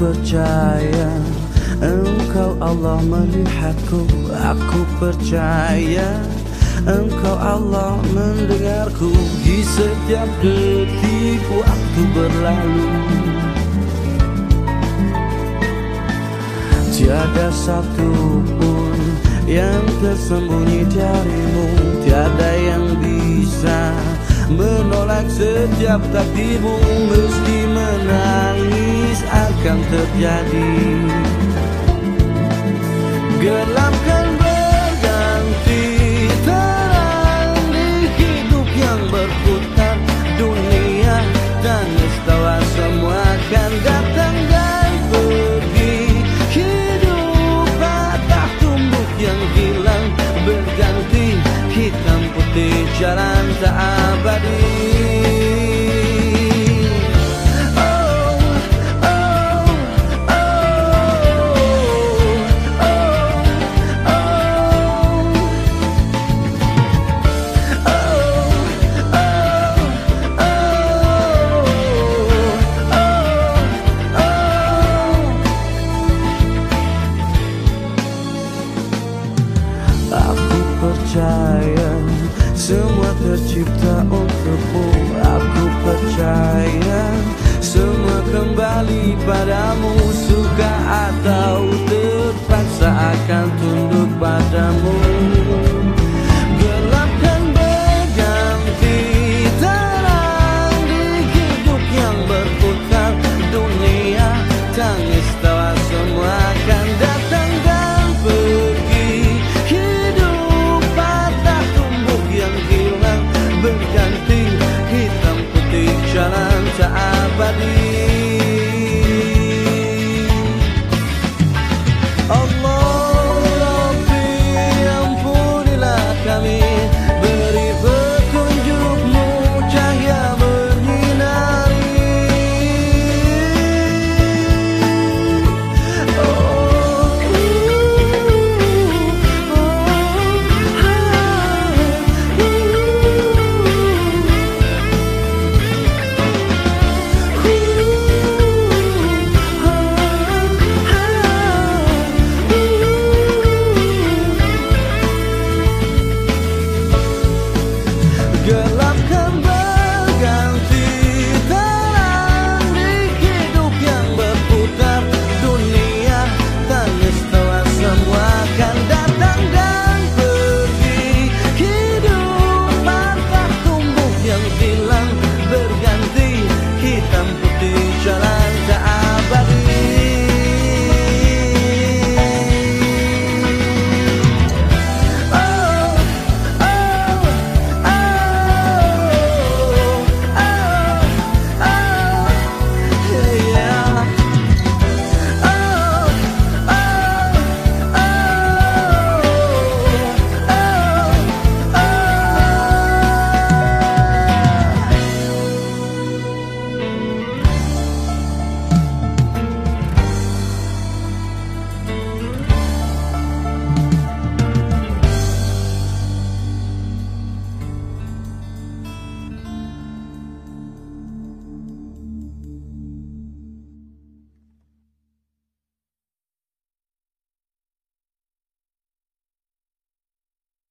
percaya Engkau Allah melihatku. Aku percaya Engkau Allah mendengarku di setiap detik waktu berlalu. Tiada satu pun yang tersembunyi darimu, tiada yang bisa menolak setiap takdirmu. Meski menangis akan terjadi, gelap kan berganti terang di hidup yang berputar. Dunia tangis tawa semua akan datang dan pergi. Hidup patah tumbuh yang hilang berganti, hitam putih jalan tak abadi. Aku percaya semua tercipta untukmu. Aku percaya semua kembali padamu. Suka atau terpaksa akan tunduk padamu.